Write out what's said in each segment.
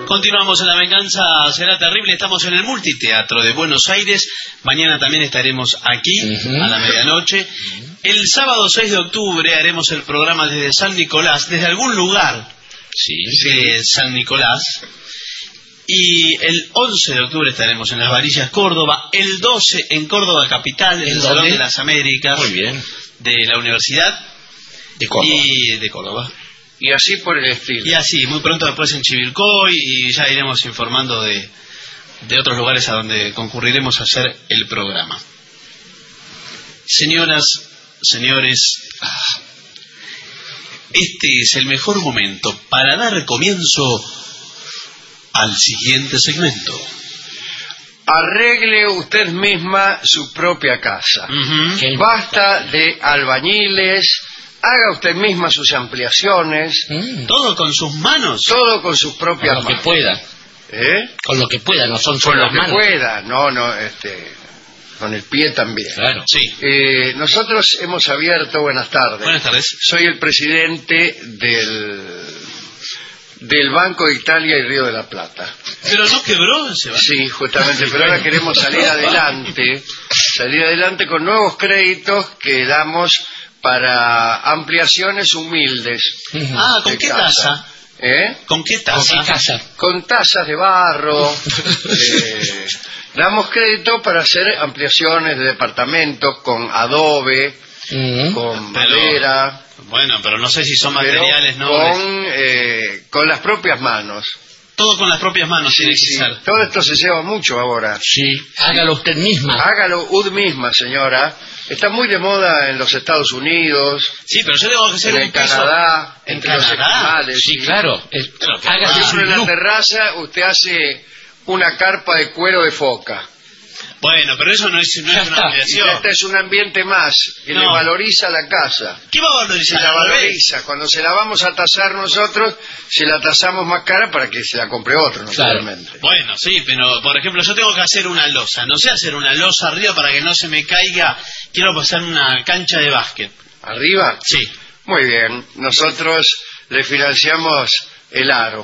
Continuamos en La Venganza Será Terrible. Estamos en el Multiteatro de Buenos Aires. Mañana también estaremos aquí a la medianoche. El sábado 6 de octubre haremos el programa desde San Nicolás, desde algún lugar de San Nicolás. Y el 11 de octubre estaremos en Las Varillas, Córdoba. El 12 en Córdoba Capital, en el Salón de las Américas. Muy bien. De la Universidad de Córdoba. Y de Córdoba. Y así por el estilo. Y así, muy pronto después en Chivilcoy, y ya iremos informando de otros lugares a donde concurriremos a hacer el programa. Señoras, señores, este es el mejor momento para dar comienzo al siguiente segmento. Arregle usted misma su propia casa. Basta de albañiles. Haga usted misma sus ampliaciones. Todo con sus manos. Todo con sus propias manos. Con lo que pueda. Con lo que pueda, no son solo las manos. Con lo que pueda, con el pie también. Claro, sí. Nosotros hemos abierto, buenas tardes. Buenas tardes. Soy el presidente del Banco de Italia y Río de la Plata. ¿Pero no quebró ese banco? Sí, justamente, pero ahora queremos salir adelante con nuevos créditos que damos para ampliaciones humildes. ¿Con qué tasa? ¿Con qué tasa? Con tasas de barro. Damos crédito para hacer ampliaciones de departamentos con adobe, con madera. Bueno, pero no sé si son materiales, ¿no? Con las propias manos. Todo con las propias manos tiene que ser. Todo esto se lleva mucho ahora. Sí, hágalo usted misma. Hágalo usted misma, señora. Está muy de moda en los Estados Unidos. Sí, pero yo tengo que hacer en Canadá, entre los esquimales. Sí, claro. Hágase en la terraza, usted hace una carpa de cuero de foca. Bueno, pero eso no es una ampliación. Este es un ambiente más que le valoriza la casa. ¿Qué va a valorizar? Se la valoriza. Cuando se la vamos a tasar nosotros, se la tasamos más cara para que se la compre otro, naturalmente. Bueno, sí, pero por ejemplo, yo tengo que hacer una losa. No sé hacer una losa arriba para que no se me caiga. Quiero pasar una cancha de básquet. ¿Arriba? Sí. Muy bien. Nosotros le financiamos el aro.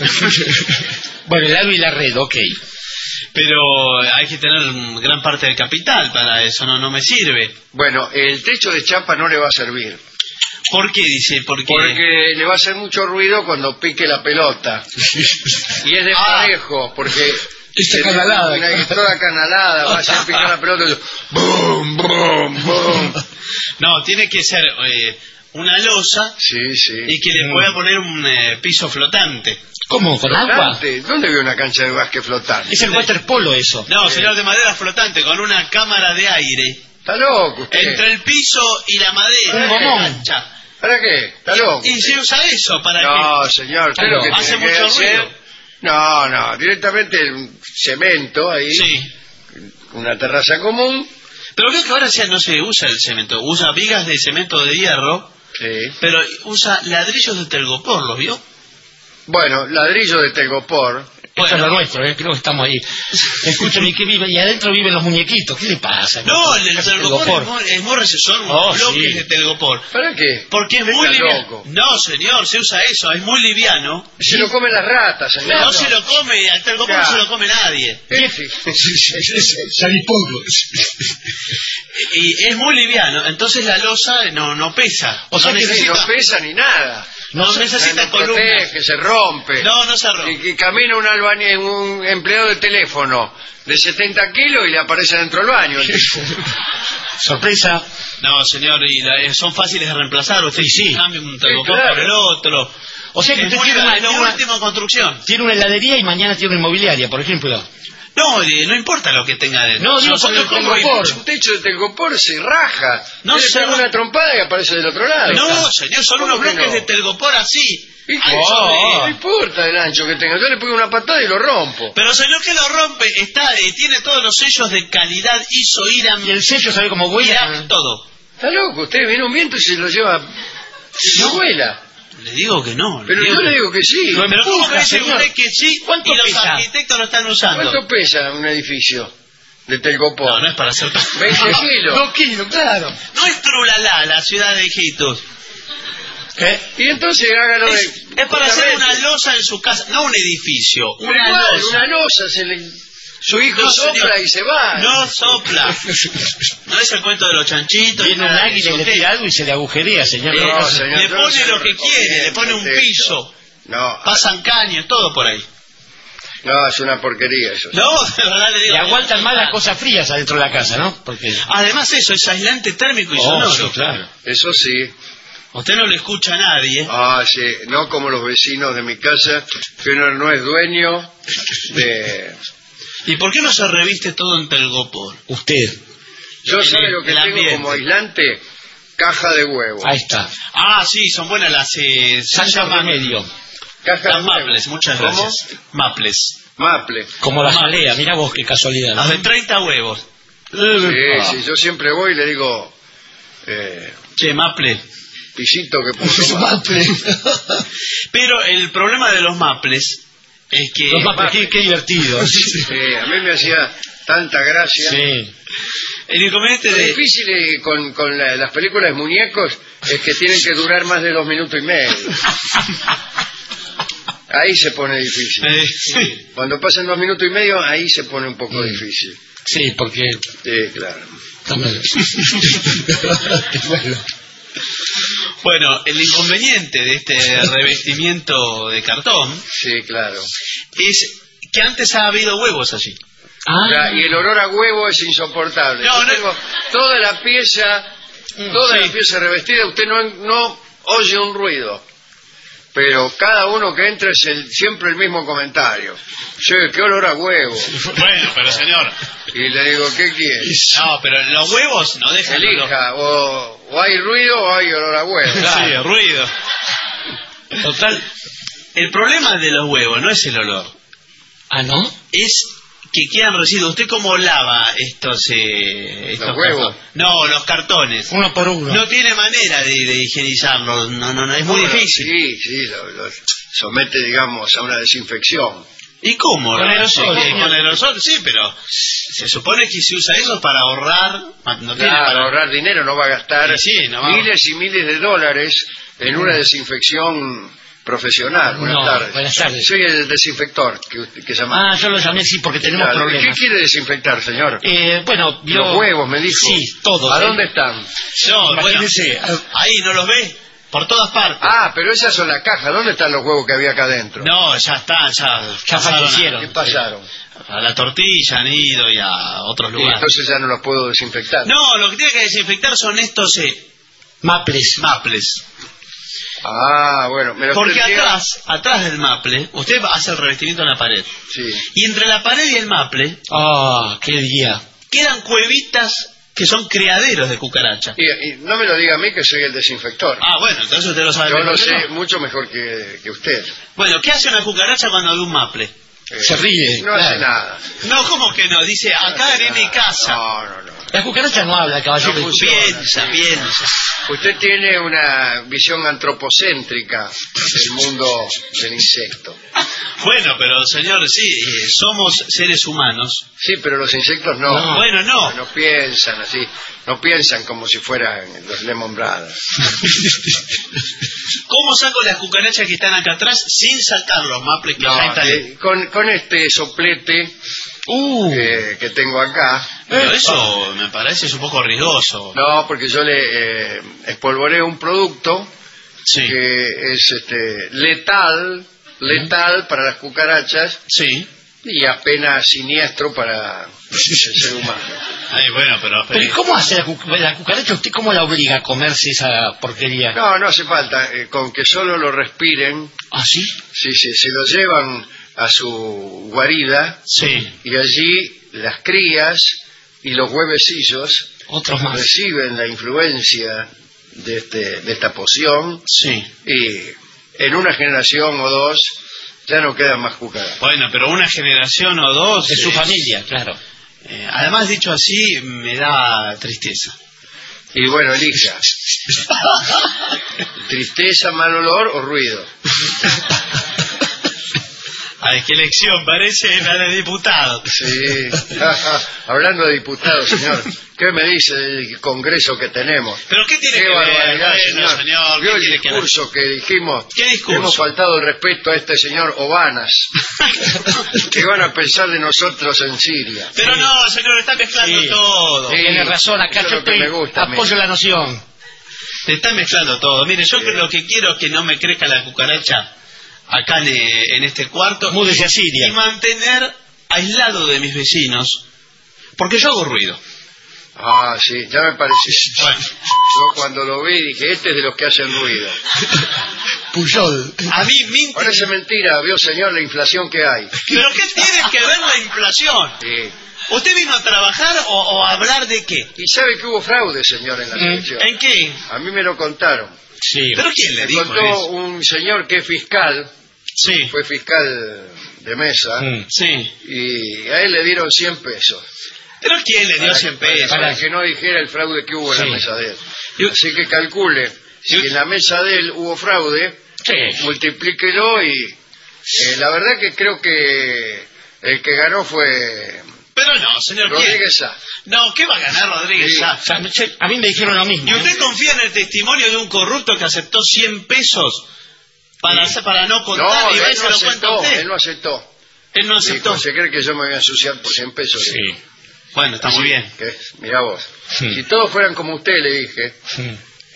Bueno, el aro y la red, ok. Pero hay que tener gran parte del capital para eso, no me sirve. Bueno, el techo de chapa no le va a servir. ¿Por qué, dice? Porque le va a hacer mucho ruido cuando pique la pelota. Y es desparejo, porque está canalada. Toda canalada, va a hacer picar la pelota y ¡bum, bum, bum! No, tiene que ser una losa y que le pueda poner un piso flotante. ¿Cómo? ¿Con agua? ¿Dónde veo una cancha de básquet flotante? Es el waterpolo eso. No, señor, de madera flotante, con una cámara de aire. Está loco usted. Entre el piso y la madera. Un gomón. Cancha. ¿Para qué? Está loco. Y se usa eso para No, señor, usted lo que hace tiene que mucho hacer... ruido. No, directamente el cemento ahí. Sí. Una terraza común. Pero creo que ahora ya no se usa el cemento. Usa vigas de cemento de hierro. Sí. Pero usa ladrillos de telgopor, ¿los vio? Bueno, ladrillo de telgopor. Esto es lo nuestro, creo que estamos ahí. Escúchame, ¿qué vive? Y adentro viven los muñequitos. ¿Qué le pasa? No, el telgopor es muy son bloques de telgopor. ¿Para qué? Porque es muy liviano. No, señor, se usa eso, es muy liviano. Se lo comen las ratas, señor. No se lo come, al telgopor no se lo come nadie. Y es muy liviano, entonces la losa no pesa. O sea que no pesa ni nada. No necesita columnas. Que se rompe. No se rompe. Y que camina un empleado de teléfono de 70 kilos y le aparece dentro del baño. Sorpresa. No, señor, y son fáciles de reemplazar. Usted cambia un telgopor por el otro. O sea que usted tiene una última construcción. Tiene una heladería y mañana tiene una inmobiliaria, por ejemplo. No importa lo que tenga dentro. No, digo, con el telgopor. Un techo de telgopor se raja. No se da una trompada y aparece del otro lado. No, señor, son unos bloques de telgopor así. No importa el ancho que tenga. Yo le pongo una patada y lo rompo. Pero señor, que lo rompe, tiene todos los sellos de calidad, ISO, IRAM. Y el sello sabe cómo vuela. Todo. Está loco, usted viene un viento y se lo lleva. No vuela. Le digo que no. Pero yo le digo que sí. Pero ¿cómo me dice usted que sí? ¿Cuánto y los pesa? arquitectos lo están usando? ¿Cuánto pesa un edificio de telgopor? No es para hacer... 20 kilos. 2 kilos, claro. No es Trulalá, la ciudad de Iquitos. Y entonces hágalo de... Es para hacer una losa en su casa, no un edificio, una losa. Una losa, su hijo sopla y se va. No sopla. No es el cuento de los chanchitos. Viene un águila y le tira algo y se le agujería, señor. No, señor, le pone lo que quiere, le pone un piso. No. Pasan caños, todo por ahí. No, es una porquería eso. No, de verdad le digo. Y aguantan más las cosas frías adentro de la casa, ¿no? Porque... Además eso, es aislante térmico y sonoro. Sí, claro. Eso sí. Usted no le escucha a nadie. Ah, sí. No como los vecinos de mi casa, que uno no es dueño de... ¿Y por qué no se reviste todo en telgopor? Usted. Yo sabe lo que el tengo ambiente. como aislante, caja de huevo. Ahí está. Ah, sí, son buenas las... Santo remedio. Caja Las de huevo. maples, muchas ¿Cómo? gracias. Maples. Maple. Como la Mamá. jalea, mira vos qué casualidad. Las de 30 huevos. Sí, yo siempre voy y le digo, Che, maple. pisito que puso maple. Pero el problema de los maples es que... Los maples, qué divertido. Sí, a mí me hacía tanta gracia. Sí. El inconveniente Lo de... difícil con las películas de muñecos es que tienen que durar más de 2 minutos y medio. Ahí se pone difícil. sí. Cuando pasan 2 minutos y medio, ahí se pone un poco difícil. Sí, porque... Sí, claro. Bueno, el inconveniente de este revestimiento de cartón Sí, claro. es que antes ha habido huevos allí. Y el olor a huevo es insoportable. No, Yo no. tengo toda la pieza revestida, usted no oye un ruido. Pero cada uno que entra es siempre el mismo comentario. Che, qué olor a huevo. Bueno, pero señor... Y le digo, ¿qué quiere? No, pero los huevos no dejan... Elija, o hay ruido o hay olor a huevo. Sí, ruido. Total, el problema de los huevos no es el olor. Ah, ¿no? Es que quedan residuos. ¿Usted cómo lava estos huevos? cartones? No, los cartones. Uno por uno. No tiene manera de higienizarlos. No, es muy difícil. Sí, lo somete, digamos, a una desinfección. ¿Y cómo? Con aerosol, Sí, señor. con aerosol, sí, pero se supone que se usa eso para ahorrar. No tiene Para para ahorrar dinero, no va a gastar Sí, no va a- miles y miles de dólares en una desinfección profesional. No, buenas tardes. Soy el desinfector que llama. Ah, yo lo llamé sí porque tenemos Claro. ¿Qué problemas. quiere desinfectar, señor? Bueno, Los huevos, me dijo. Sí, todos. ¿A dónde están? No, bueno, Imagínese. ahí no los ve por todas partes. Ah, pero esas son las cajas. ¿Dónde están los huevos que había acá adentro? No, ya están, ya pasaron fallecieron. ¿Qué pasaron? a la tortilla, han ido y a otros Y lugares. entonces ya no los puedo desinfectar. No, lo que tiene que desinfectar son estos Maples. maples. Ah, bueno. Me lo Porque expliqué. atrás del maple, usted hace el revestimiento en la pared. Sí. Y entre la pared y el maple Ah, qué día. quedan cuevitas que son criaderos de cucaracha. Y no me lo diga a mí que soy el desinfector. Ah, bueno, entonces usted lo sabe Yo mejor lo que sé yo. mucho mejor que usted. Bueno, ¿qué hace una cucaracha cuando ve un maple? Se ríe. No hace nada. No, ¿cómo que no? Dice, acá en mi casa. No. La cucaracha no habla, caballero. No funciona. Piensa. Usted tiene una visión antropocéntrica del mundo del insecto. Bueno, pero señor, sí, somos seres humanos. Sí, pero los insectos no. No. Bueno, no. No piensan así. No piensan como si fueran los Lemon Brothers. ¿Cómo saco las cucarachas que están acá atrás sin sacar los maples que ya están? Con este soplete que tengo acá. Pero eso me parece un poco riesgoso. No, porque yo le espolvoreo un producto Sí, que es letal para las cucarachas sí. y apenas siniestro para el ser humano. Ay, bueno, pero... Pero ¿y cómo hace la cucaracha? ¿Usted cómo la obliga a comerse esa porquería? No hace falta, con que solo lo respiren, ¿Ah, sí? sí, se lo llevan a su guarida Sí. y allí las crías y los huevecillos Otros más. reciben la influencia de esta poción Sí. y en una generación o dos ya no quedan más cucarachas. Bueno, pero una generación o dos... De su familia, claro. además, dicho así, me da tristeza. Y bueno, elija. Tristeza, mal olor o ruido. Ay, qué elección, parece la de diputado. Sí. Hablando de diputados, señor, ¿qué me dice del congreso que tenemos? ¿Pero qué tiene Qué que ver? barbaridad, Bueno, señor, ¿vio ¿qué el tiene que ver? discurso que dijimos? ¿Qué discurso? Hemos faltado el respeto a este señor Obanas. ¿Qué van a pensar de nosotros en Siria? Pero no, señor, está mezclando Sí. todo. Sí. Tiene razón, acá Eso es yo lo que estoy, me gusta a mí. apoyo la noción. Te está mezclando todo. Mire, yo lo que quiero es que no me crezca la cucaracha acá en este cuarto. Múdese a Siria. Y mantener aislado de mis vecinos. Porque yo hago ruido. Ah, sí, ya me pareció. Bueno, Yo cuando lo vi dije, este es de los que hacen ruido. Puyol. a mí me Parece mentira, vio señor, la inflación que hay. ¿Pero qué tiene que ver la inflación? Sí. ¿Usted vino a trabajar o a hablar de qué? Y sabe que hubo fraude, señor, en la elección. ¿En qué? A mí me lo contaron. Sí. ¿Pero quién le Me dijo contó eso? un señor que es fiscal, Sí, fue fiscal de mesa, sí. y a él le dieron 100 pesos. ¿Pero quién le dio 100 pesos? Para que no dijera el fraude que hubo en Sí. la mesa de él. Y- Así que calcule, si en la mesa de él hubo fraude, Sí. multiplíquelo y la verdad que creo que el que ganó fue Pero no, señor, ¿quién? Rodríguez Sá. No, ¿qué va a ganar Rodríguez Sí. Sá? O sea, a mí me dijeron lo mismo. ¿Y usted confía en el testimonio de un corrupto que aceptó 100 pesos para no contar y No, va y él se no lo cuenta a aceptó, usted? él no aceptó. Él no aceptó. Dijo, se cree que yo me voy a ensuciar por 100 pesos. Sí. Bueno, está muy bien. Mirá vos. Sí. Si todos fueran como usted, le dije, Sí.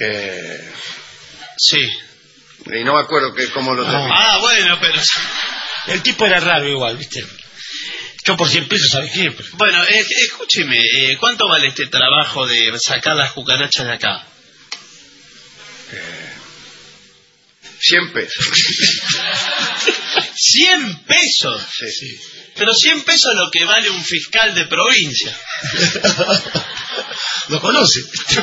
Sí. y no me acuerdo cómo lo terminé. Ah, bueno, pero... El tipo era raro igual, ¿viste? Yo por 100 pesos, ¿sabes qué? Bueno, escúcheme, ¿cuánto vale este trabajo de sacar las cucarachas de acá? 100 pesos. 100 pesos. Sí. Pero 100 pesos es lo que vale un fiscal de provincia. Lo conoce.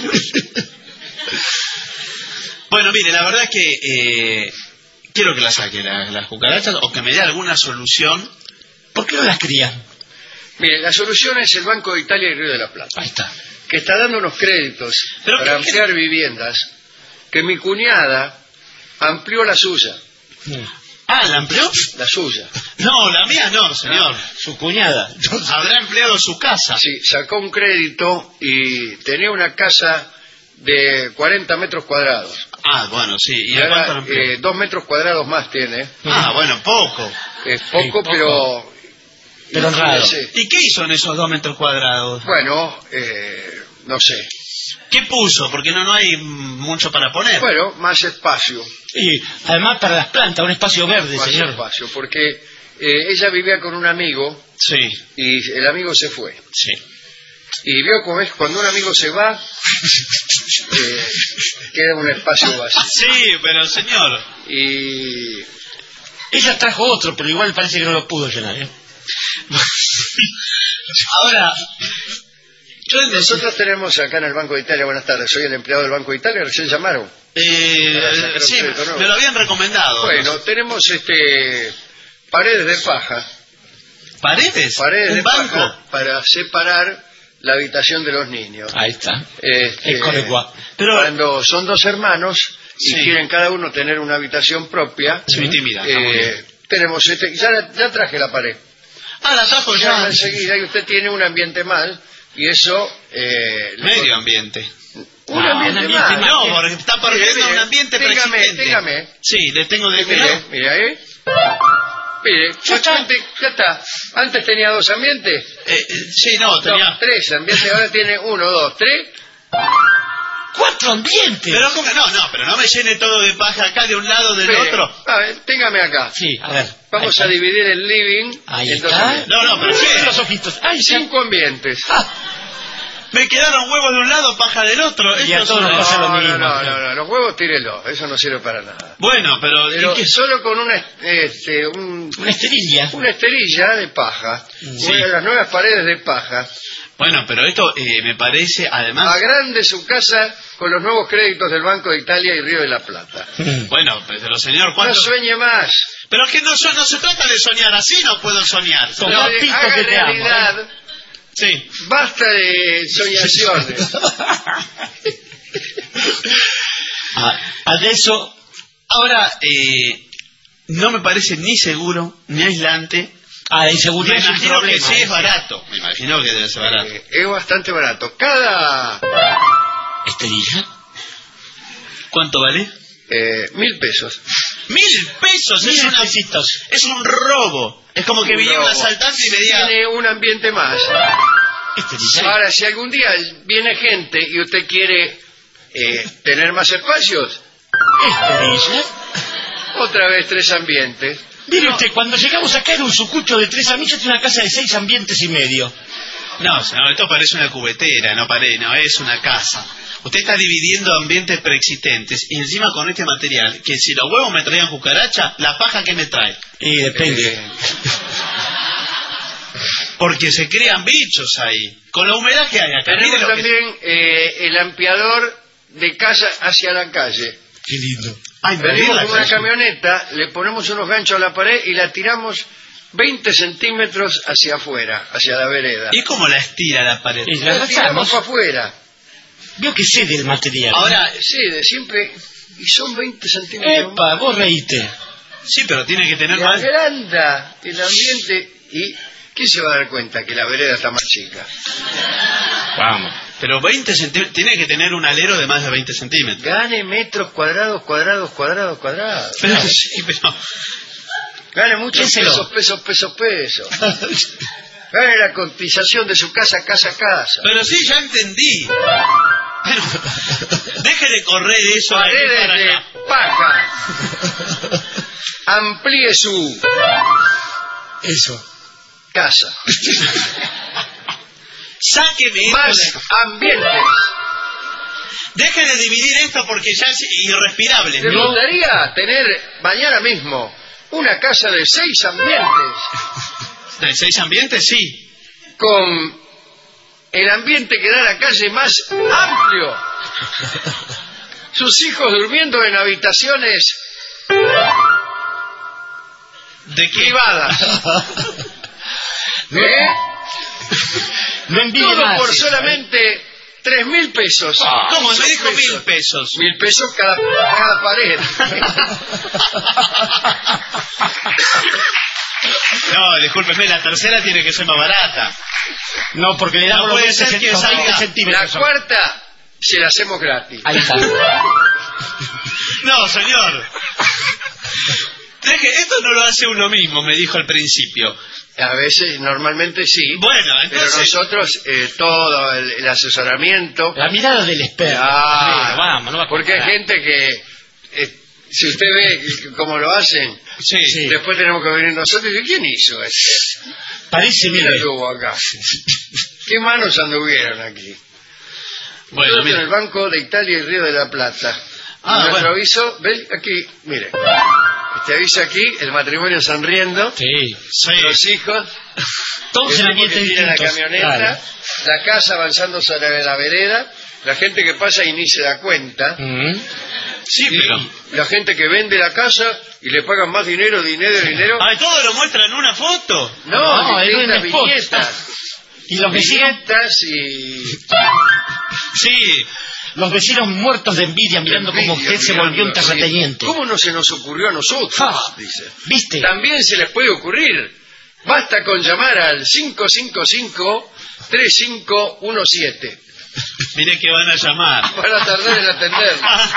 Bueno, mire, la verdad es que quiero que la saque las cucarachas o que me dé alguna solución. ¿Por qué no las crían? Mire, la solución es el Banco de Italia y Río de la Plata, Ahí está. que está dando unos créditos Pero para ¿qué- ampliar viviendas, que mi cuñada amplió la suya. Ah, ¿la amplió? La suya. No, la mía no, señor. Su cuñada. Habrá empleado su casa. Sí, sacó un crédito y tenía una casa de 40 metros cuadrados. Ah, bueno, sí. ¿Y Y a cuánto la ahora amplió? 2 metros cuadrados más tiene. Ah, bueno, poco. Es poco, Sí, poco. pero... Pero raro. Sí. ¿Y qué hizo en esos 2 metros cuadrados? Bueno, no sé. ¿Qué puso? Porque no hay mucho para poner. Bueno, más espacio. Y además para las plantas, un espacio verde, Más señor. espacio, porque ella vivía con un amigo Sí, y el amigo se fue. sí. Y vio cómo es, cuando un amigo se va, queda un espacio vacío. Sí, pero señor. Y Ella trajo otro, pero igual parece que no lo pudo llenar, ¿eh? Ahora, nosotros tenemos acá en el Banco de Italia, buenas tardes, soy el empleado del Banco de Italia, recién llamaron. sí, me lo habían recomendado. Bueno, tenemos paredes de paja. ¿Paredes? Paredes ¿Un de banco? paja para separar la habitación de los niños. Ahí está. Este, Es correcto. Pero, Cuando son dos hermanos y Sí. quieren cada uno tener una habitación propia, su intimidad. está muy bien. tenemos ya traje la pared. Ah, la trajo Ya ya. enseguida y usted tiene un ambiente mal y eso Medio ambiente. un No, ambiente un ambiente mal. mal. No, porque está perdiendo Mire, un ambiente preexistente. dígame. Sí, le tengo de Mire ahí. Mire, ya está. Antes tenía dos ambientes. Sí, no, tenía... No, tres ambientes, ahora tiene 1, 2, 3. 4 ambientes. Pero ¿cómo? Pero no me llene todo de paja acá de un lado del otro. A ver, téngame acá. Sí, a ver. Vamos a dividir el living Ahí en dos está. ambientes. No, pero Cierre ¿qué? los ojitos. Ay, sí. 5 ambientes. Me quedaron huevos de un lado, paja del otro. Y a Esto todos es nos una- pasa lo No, mismo. no, los huevos tírelos, eso no sirve para nada. Bueno, pero... ¿y Pero qué? solo con una Una esterilla. esterilla de paja, Sí. una de las nuevas paredes de paja, Bueno, pero esto me parece, además... agrande su casa con los nuevos créditos del Banco de Italia y Río de la Plata. Bueno, pero señor, No ¿cuánto...? sueñe más. Pero es que no se trata de soñar así, no puedo soñar. Con No, dos pitos haga que te amo, realidad. Sí. Basta de soñaciones. Adesso Ahora, no me parece ni seguro, ni aislante. Ah, la inseguridad Me es un imagino que problema. sí es barato. Me imagino que debe ser barato. Es bastante barato. Cada ¿Esterilla? ¿Cuánto vale? 1.000 pesos. 1.000 pesos. Es, 1.000 pesitos. es un robo. Es como que viniera un robo. asaltante y me diga... Tiene un ambiente más. ¿Esterilla? Ahora, si algún día viene gente y usted quiere tener más espacios, ¿Esterilla? otra vez 3 ambientes. Mire usted, cuando llegamos acá era un sucucho de 3 ambientes, tiene una casa de 6 ambientes y medio. No, señor, esto parece una cubetera, no es una casa. Usted está dividiendo ambientes preexistentes y encima con este material, que si los huevos me traían cucaracha, la paja que me trae. Y depende. Porque se crean bichos ahí. Con la humedad que hay acá. Tenemos mire lo que- también el ampliador de casa hacia la calle. Qué lindo. Ay, me Venimos diga con una eso. camioneta, le ponemos unos ganchos a la pared y la tiramos 20 centímetros hacia afuera, hacia la vereda. ¿Y cómo la estira la pared? Y La la tiramos lanzamos. para afuera. Veo que sé del material. Ahora, Sí, de siempre. Y son 20 centímetros. Epa, vos reíste. sí, pero tiene que tener Y más... agranda el ambiente. ¿Y quién se va a dar cuenta que la vereda está más chica? Vamos. Pero 20 centímetros... Tiene que tener un alero de más de 20 centímetros. Gane metros cuadrados. Pero sí, pero... Gane muchos Piénselo. pesos. Gane la cotización de su casa. Pero sí, ya entendí. Pero... Deje de correr eso de aquí para Paredes de allá. paja. Amplíe su Eso. casa. Sáqueme esto Más de- ambientes. Deje de dividir esto porque ya es irrespirable. ¿Te ¿no? gustaría tener mañana mismo una casa de 6 ambientes ¿De 6 ambientes? Sí. con el ambiente que da a la calle más amplio? Sus hijos durmiendo en habitaciones ¿De qué? privadas. ¿Eh? No envíe Todo más. por solamente 3.000 pesos. ¿Cómo? Me Son dijo 1.000 pesos. 1.000 pesos cada pared. No, discúlpeme, la tercera tiene que ser más barata. No, porque le damos No los puede 20 ser que los 20 salga La centímetros. cuarta se la hacemos gratis. Ahí está. No, señor. Deje, esto no lo hace uno mismo, me dijo al principio. A veces, normalmente sí. Bueno, Pero entonces... nosotros, todo el asesoramiento. La mirada del experto. Ah, Sí, vamos, no va a porque hay comparar. gente que, si usted ve cómo lo hacen, Sí. Sí. después tenemos que venir nosotros y decir, ¿quién hizo esto? Parece, ¿Quién mire. estuvo acá? ¿Qué manos anduvieron aquí? Bueno, Nosotros en mira. el Banco de Italia y Río de la Plata. Ah, Nuestro bueno. aviso, ven aquí, mire. Este aviso aquí, el matrimonio sonriendo, Sí. Sí. los hijos, Todos en el tipo ambientes que tira la distintos. camioneta, Claro. la casa avanzando sobre la vereda, la gente que pasa y ni se da cuenta, Mm. Sí, y pero... la gente que vende la casa y le pagan más dinero. Ay, ¿todo lo muestra en una foto? No, en un distintas spot. viñetas. Y los vecinos, Viñetas y... Sí. los vecinos muertos de envidia mirando cómo usted se volvió un terrateniente. ¿Cómo no se nos ocurrió a nosotros? Ah. Dice. ¿Viste? También se les puede ocurrir. Basta con llamar al 555-3517. Mire que van a llamar. Para tardar en atender.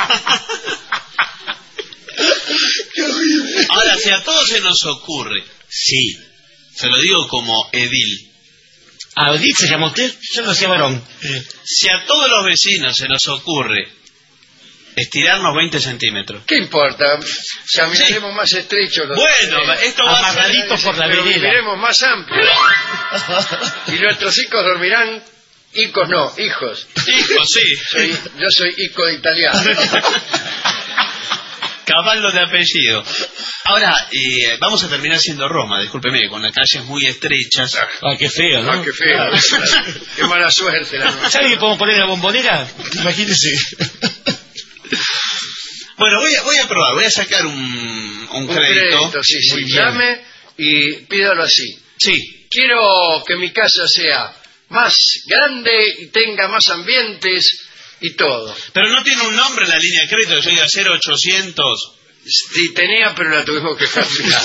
Ahora, si a todos se nos ocurre, Sí. se lo digo como edil, ¿A Odil se llama usted? Yo no sé, varón. si a todos los vecinos se nos ocurre estirarnos 20 centímetros, ¿Qué importa? Caminaremos más estrechos. bueno, esto va a ser... Amarraditos por la pero vereda. viviremos más amplios. Y nuestros hijos dormirán... Hijos no, hijos. Hijo, sí. Yo soy hijo de italiano. Caballo de apellido. Ahora, vamos a terminar siendo Roma, discúlpeme, con las calles muy estrechas. Ah, qué feo, ¿no? Ah, qué feo. Qué mala suerte la nuestra. ¿Sabe que podemos poner la bombonera? Imagínese. Bueno, voy a probar, voy a sacar un crédito. Sí, Muy sí. bien. Llame y pídalo así. Sí, Quiero que mi casa sea más grande y tenga más ambientes y todo. pero no tiene un nombre la línea de crédito, yo diga 0800. Sí, tenía, pero la tuvimos que cambiar.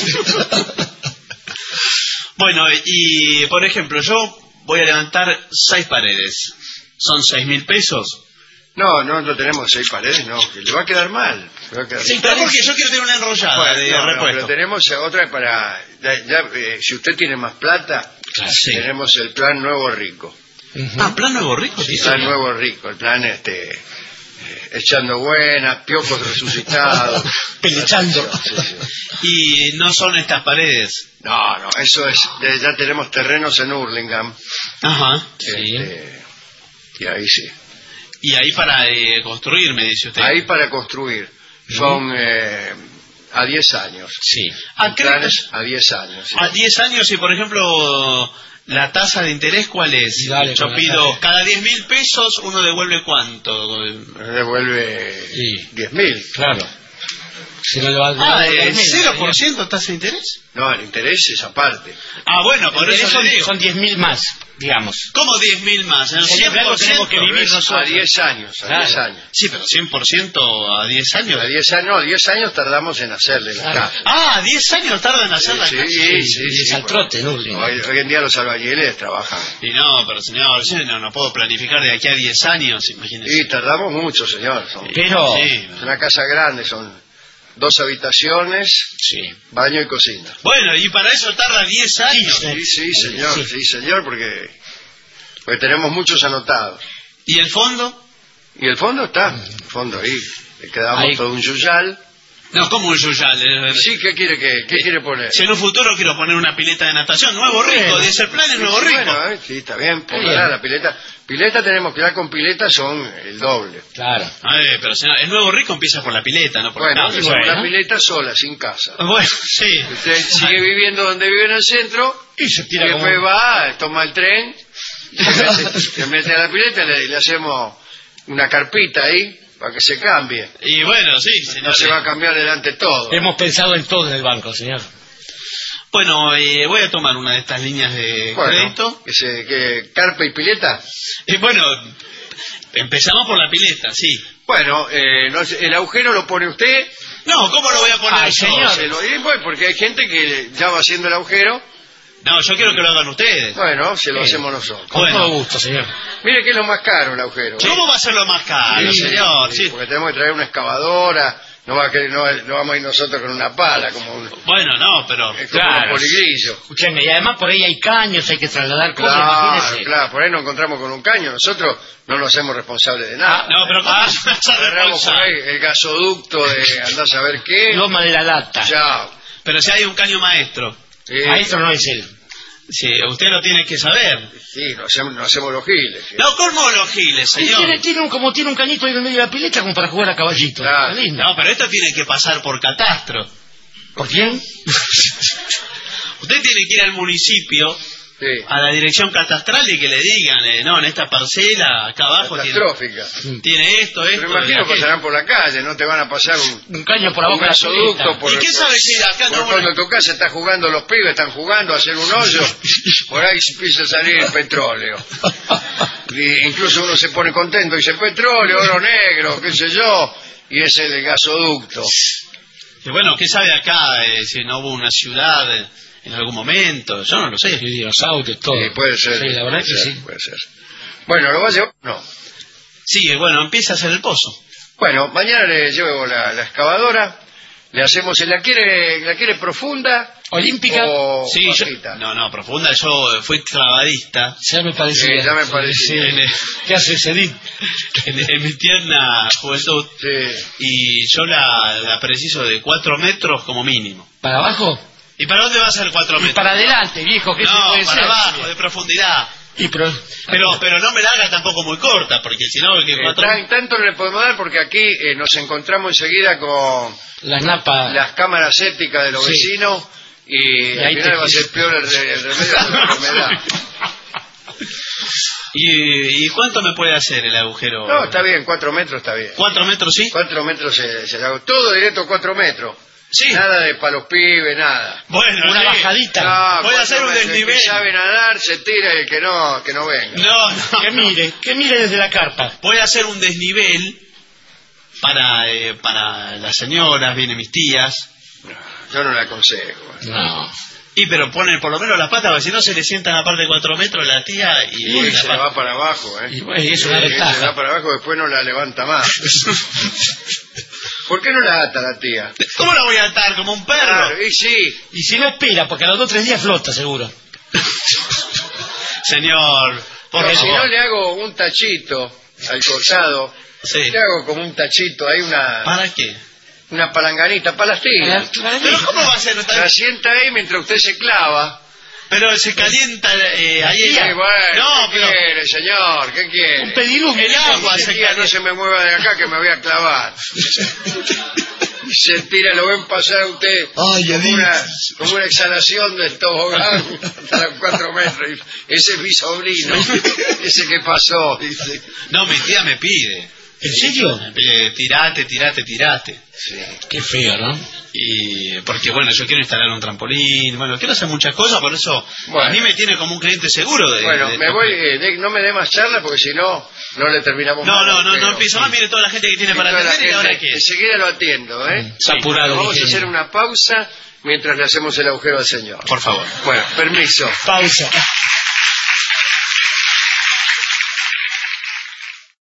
Bueno, y por ejemplo, yo voy a levantar 6 paredes. ¿Son 6.000 pesos? No tenemos 6 paredes, no, que le va a quedar mal. Le va a quedar Sí, mal. pero porque yo quiero tener una enrollada Bueno, de no, repuesto. pero tenemos otra para... si usted tiene más plata, Sí. tenemos el plan Nuevo Rico. Ah, plan Nuevo Rico, sí, El plan Nuevo Rico, el plan echando buenas, piojos resucitados. Pelechando. Sí. Y no son estas paredes. No, eso es... ya tenemos terrenos en Hurlingham. Ajá. Sí. Y ahí sí. Y ahí para construir, me dice usted. Ahí para construir. Son a 10 años. Sí. Planes a 10 años. Sí. A 10 años y, por ejemplo, la tasa de interés, ¿cuál es? Dale, Yo con la pido, tasa. cada 10.000 pesos, ¿uno devuelve cuánto? Devuelve Sí. 10.000. Claro. Si no le va a Ah, devolver menos, 0% tasa de interés. No, el interés es aparte. Ah, bueno, por eso son, le digo. son 10.000 más, digamos. ¿Cómo 10.000 más? ¿El Siempre algo tenemos que 100%? vivir Pero es nosotros. a 10 años, a Claro. 10 años. Sí, pero 100% a 10 años. A 10 años, no, 10 años tardamos en hacerle la Claro. casa. Ah, 10 años tardan en hacer la casa. Y es al trote, ¿no? Hoy en día los albañiles trabajan. Y no, pero señor, yo no puedo planificar de aquí a 10 años, imagínese. Y tardamos mucho, señor. Pero... Sí. Es una casa grande, son 2 habitaciones, Sí. baño y cocina. Bueno, y para eso tarda 10 años. Sí, señor, Sí. sí, señor, porque tenemos muchos anotados. ¿Y el fondo? Y el fondo está, el fondo ahí. Le quedamos Ahí. todo un yuyal. No, como un yuyal. Sí, ¿qué quiere poner? Si en un futuro quiero poner una pileta de natación, Nuevo Rico, Bueno. dice el plan es Nuevo Rico. Bueno, sí, está bien, póngala la pileta. Pileta tenemos que dar con pileta, son el doble. Claro. Pero señor, el Nuevo Rico empieza por la pileta, no por Bueno, la casa. hacemos bueno. la pileta sola, sin casa. Bueno, sí. Usted sigue viviendo donde vive en el centro, Y se y tira como... después va, toma el tren, se mete a la pileta y le hacemos una carpita ahí, para que se cambie. Y bueno, sí, señor. No se va a cambiar delante todo. Hemos pensado en todo en el banco, señor. Bueno, voy a tomar una de estas líneas de crédito. Que carpa y pileta. Y bueno, empezamos por la pileta, sí. Bueno, el agujero lo pone usted. No, ¿cómo lo voy a poner Ay, yo? señor. Se lo digo, pues, porque hay gente que ya va haciendo el agujero. No, yo quiero que lo hagan ustedes. Bueno, se lo Bien. hacemos nosotros. Con Bueno. todo gusto, señor. Mire que es lo más caro el agujero. ¿Cómo va a ser lo más caro, Sí, señor? sí, Sí. porque tenemos que traer una excavadora. No vamos a ir nosotros con una pala, como Bueno, no, pero... es como Claro. un poligrillo. Escúcheme, y además por ahí hay caños, hay que trasladar cosas, imagínese. Claro, por ahí nos encontramos con un caño. Nosotros no nos hacemos responsables de nada. No, pero ¿cómo se hace Agarramos por ahí responsable? el gasoducto de andar a saber qué. Loma de la Lata. Chao. Pero si hay un caño maestro, Maestro no es él. sí, usted lo tiene que saber. Sí, nos hacemos los giles. ¿sí? No, ¿cómo los giles, señor? Tiene un cañito ahí en el medio de la pileta como para jugar a caballito. Claro. Está lindo. No, pero esto tiene que pasar por catastro. ¿Por quién? Usted tiene que ir al municipio, Sí. a la dirección catastral y que le digan, no, en esta parcela, acá abajo Catastrófica. tiene esto, Pero imagino aquello. pasarán por la calle, no te van a pasar un Un caño por abajo de la gasoducto pileta. por, ¿Y qué sabe si acá por no cuando en tu casa están jugando los pibes, están jugando a hacer un hoyo, por ahí empieza a salir el petróleo. Y incluso uno se pone contento y dice petróleo, oro negro, qué sé yo, y es el gasoducto. Y bueno, ¿qué sabe acá si no hubo una ciudad en algún momento? Yo no lo sé. Sí, dinosaurios, todo. Sí, puede ser. Sí, la verdad puede que ser, sí. puede ser. Bueno, ¿lo va a llevar? No. Sí, bueno, empieza a hacer el pozo. Bueno, mañana le llevo la excavadora, le hacemos, ¿la quiere profunda? Olímpica. O Sí, yo, bajita? no, profunda, yo fui clavadista. Ya me parecía. Sí, ya me parecía. ¿Qué hace Cedín? En mi tierna juventud, Sí. y yo la preciso de 4 metros como mínimo. ¿Para abajo? ¿Y para dónde va a ser 4 Y metros? para adelante, viejo, ¿qué se No, puede para ser? abajo, de profundidad. Y pero Pero no me la haga tampoco muy corta, porque si no, que 4 Tanto no le podemos dar porque aquí nos encontramos enseguida con las napas. las cámaras sépticas de los Sí. vecinos y al ahí final te- va a ser peor el remedio de la enfermedad. ¿Y cuánto me puede hacer el agujero? No, está bien, 4 metros está bien. 4 metros, sí. 4 metros se hago todo directo 4 metros. Sí. Nada de para los pibes, nada. Bueno, Una sí. bajadita. No, Voy a hacer 4 un metros. El desnivel. que sabe nadar se tira y el que no venga. No, Que mire desde la carpa. Voy a hacer un desnivel para las señoras, vienen mis tías. Yo no le aconsejo. No. Y pero ponen por lo menos las patas, porque si no se le sientan a parte de 4 metros la tía y Y se la va para abajo, ¿eh? Y bueno, es una Se ventaja. va para abajo, después no la levanta más. ¿Por qué no la ata la tía? ¿Cómo la voy a atar? Como un perro. Claro, y sí. Y si no espera, porque a los 2 o 3 días flota, seguro. Señor, por Pero si favor. no le hago un tachito al costado, Sí. le hago como un tachito, hay ¿Para qué? una palanganita para las tías. Pero ¿cómo va a ser? La sienta ahí mientras usted se clava. Pero se calienta ahí. Sí, bueno, No, ¿qué pero quiere, señor? ¿Qué quiere? Un pediluvio. el agua Dice, se tía, no calienta. se me mueva de acá que me voy a clavar. Y se tira, lo ven pasar a usted como una exhalación del tobogán hasta los 4 metros. Y ese es mi sobrino, ese que pasó, dice. No, mi tía me pide. ¿En serio? Me pide, tirate. Sí. Qué feo, ¿no? Y porque bueno, yo quiero instalar un trampolín, bueno, quiero hacer muchas cosas, por eso Bueno. a mí me tiene como un cliente seguro de. Bueno, de- me voy, no me dé más charla porque si no, no le terminamos No, mal, no, no, pero- no empiezo más, mire toda la gente que tiene Y para toda la atender y ahora gente, qué. enseguida lo atiendo, ¿eh? Está apurado. Vamos a ingeniero. hacer una pausa mientras le hacemos el agujero al señor. Por favor. Bueno, permiso. Pausa.